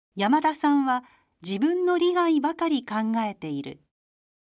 山田さんは自分の利害ばかり考えている。